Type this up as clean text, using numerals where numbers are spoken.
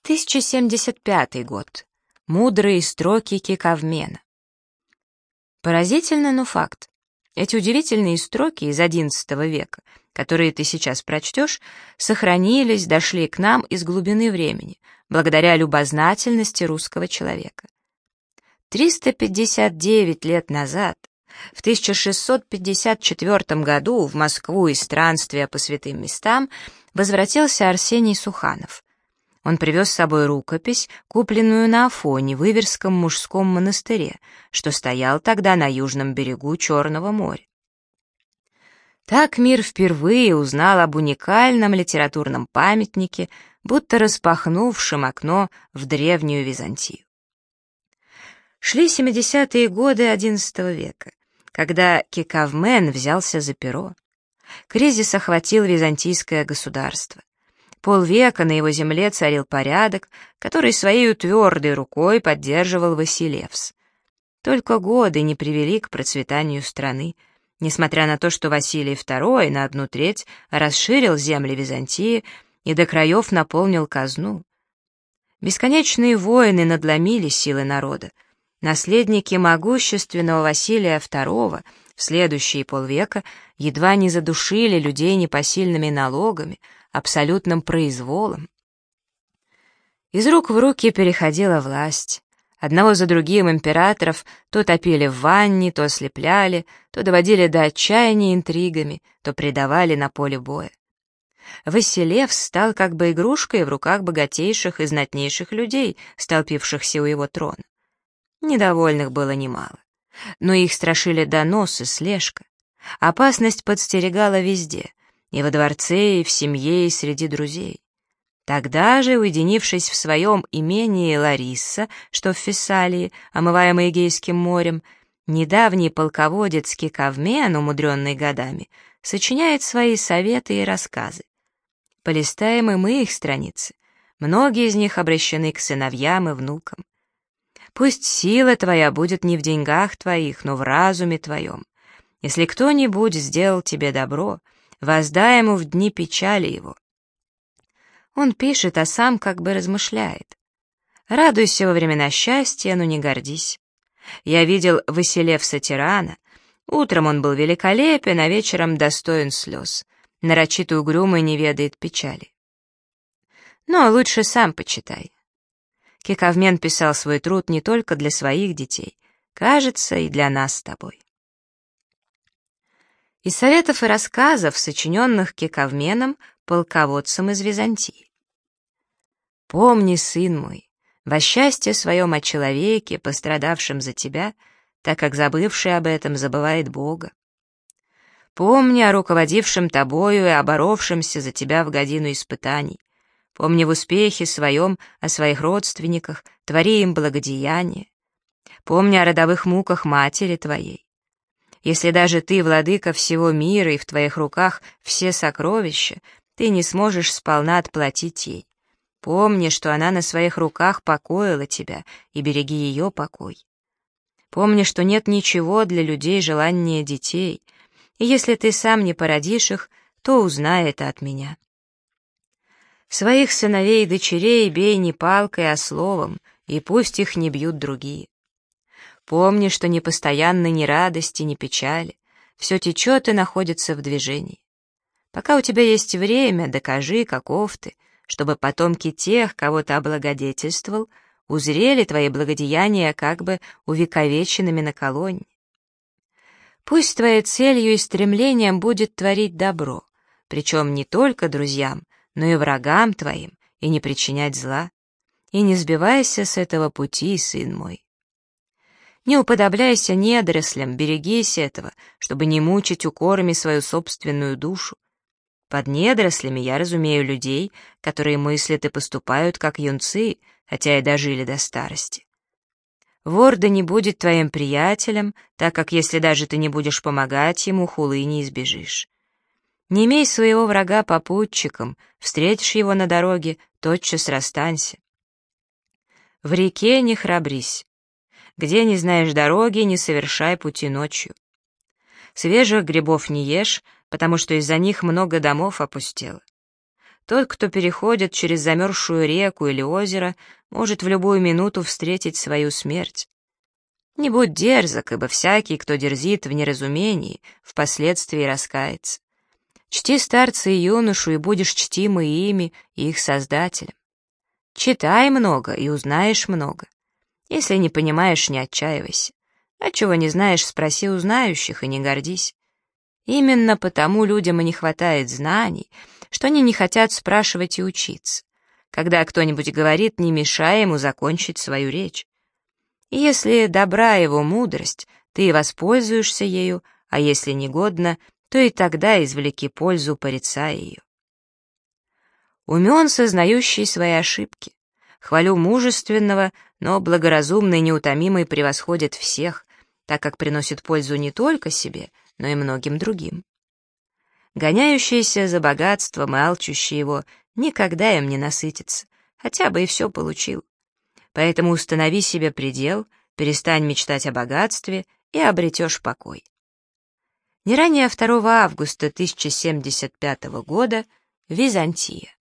1075 год. Мудрые строки Кекавмена. Поразительно, но факт. Эти удивительные строки из XI века, которые ты сейчас прочтешь, сохранились, дошли к нам из глубины времени, благодаря любознательности русского человека. 359 лет назад, в 1654 году, в Москву из странствия по святым местам возвратился Арсений Суханов. Он привез с собой рукопись, купленную на Афоне в Иверском мужском монастыре, что стоял тогда на южном берегу Черного моря. Так мир впервые узнал об уникальном литературном памятнике, будто распахнувшем окно в древнюю Византию. Шли 70-е годы XI века, когда Кекавмен взялся за перо. Кризис охватил византийское государство. Полвека на его земле царил порядок, который своей твердой рукой поддерживал Василевс. Только годы не привели к процветанию страны, несмотря на то, что Василий II на 1/3 расширил земли Византии и до краев наполнил казну. Бесконечные войны надломили силы народа. Наследники могущественного Василия II в следующие полвека едва не задушили людей непосильными налогами, абсолютным произволом. Из рук в руки переходила власть. Одного за другим императоров то топили в ванне, то ослепляли, то доводили до отчаяния интригами, то предавали на поле боя. Василевс стал как бы игрушкой в руках богатейших и знатнейших людей, столпившихся у его трона. Недовольных было немало, но их страшили доносы, слежка. Опасность подстерегала везде, и во дворце, и в семье, и среди друзей. Тогда же, уединившись в своем имении Ларисса, что в Фессалии, омываемой Эгейским морем, недавний полководец Кекавмен, умудренный годами, сочиняет свои советы и рассказы. Полистаем и мы их страницы. Многие из них обращены к сыновьям и внукам. Пусть сила твоя будет не в деньгах твоих, но в разуме твоем. Если кто-нибудь сделал тебе добро, воздай ему в дни печали его. Он пишет, а сам как бы размышляет. Радуйся во времена счастья, но не гордись. Я видел Василевса-тирана. Утром он был великолепен, а вечером достоин слез. Нарочито угрюмый не ведает печали. Но лучше сам почитай. Кекавмен писал свой труд не только для своих детей, кажется, и для нас с тобой. Из советов и рассказов, сочиненных Кекавменом, полководцем из Византии. «Помни, сын мой, во счастье своем о человеке, пострадавшем за тебя, так как забывший об этом забывает Бога. Помни о руководившем тобою и оборовшемся за тебя в годину испытаний. Помни в успехе своем о своих родственниках, твори им благодеяние. Помни о родовых муках матери твоей. Если даже ты, владыка всего мира, и в твоих руках все сокровища, ты не сможешь сполна отплатить ей. Помни, что она на своих руках покоила тебя, и береги ее покой. Помни, что нет ничего для людей желаннее детей, и если ты сам не породишь их, то узнай это от меня. Своих сыновей и дочерей бей не палкой, а словом, и пусть их не бьют другие. Помни, что не постоянны ни радости, ни печали, все течет и находится в движении. Пока у тебя есть время, докажи, каков ты, чтобы потомки тех, кого ты облагодетельствовал, узрели твои благодеяния как бы увековеченными на колонне. Пусть твоей целью и стремлением будет творить добро, причем не только друзьям, но и врагам твоим, и не причинять зла. И не сбивайся с этого пути, сын мой. Не уподобляйся недорослям, берегись этого, чтобы не мучить укорами свою собственную душу. Под недорослями я разумею людей, которые мыслят и поступают как юнцы, хотя и дожили до старости. Вор да не будет твоим приятелем, так как если даже ты не будешь помогать ему, хулы не избежишь. Не имей своего врага попутчиком, встретишь его на дороге, тотчас расстанься. В реке не храбрись. Где не знаешь дороги, не совершай пути ночью. Свежих грибов не ешь, потому что из-за них много домов опустело. Тот, кто переходит через замерзшую реку или озеро, может в любую минуту встретить свою смерть. Не будь дерзок, ибо всякий, кто дерзит в неразумении, впоследствии раскается. Чти старца и юношу, и будешь чтим и ими, и их создателем. Читай много, и узнаешь много. Если не понимаешь, не отчаивайся. А чего не знаешь, спроси у знающих, и не гордись. Именно потому людям и не хватает знаний, что они не хотят спрашивать и учиться. Когда кто-нибудь говорит, не мешай ему закончить свою речь. И если добра его мудрость, ты и воспользуешься ею, а если негодна, то и тогда извлеки пользу, порицая ее. Умен, сознающий свои ошибки. Хвалю мужественного, но благоразумный, неутомимый превосходит всех, так как приносит пользу не только себе, но и многим другим. Гоняющийся за богатством и алчущий его никогда им не насытится, хотя бы и все получил. Поэтому установи себе предел, перестань мечтать о богатстве и обретешь покой. Не ранее 2 августа 1075 года, Византия.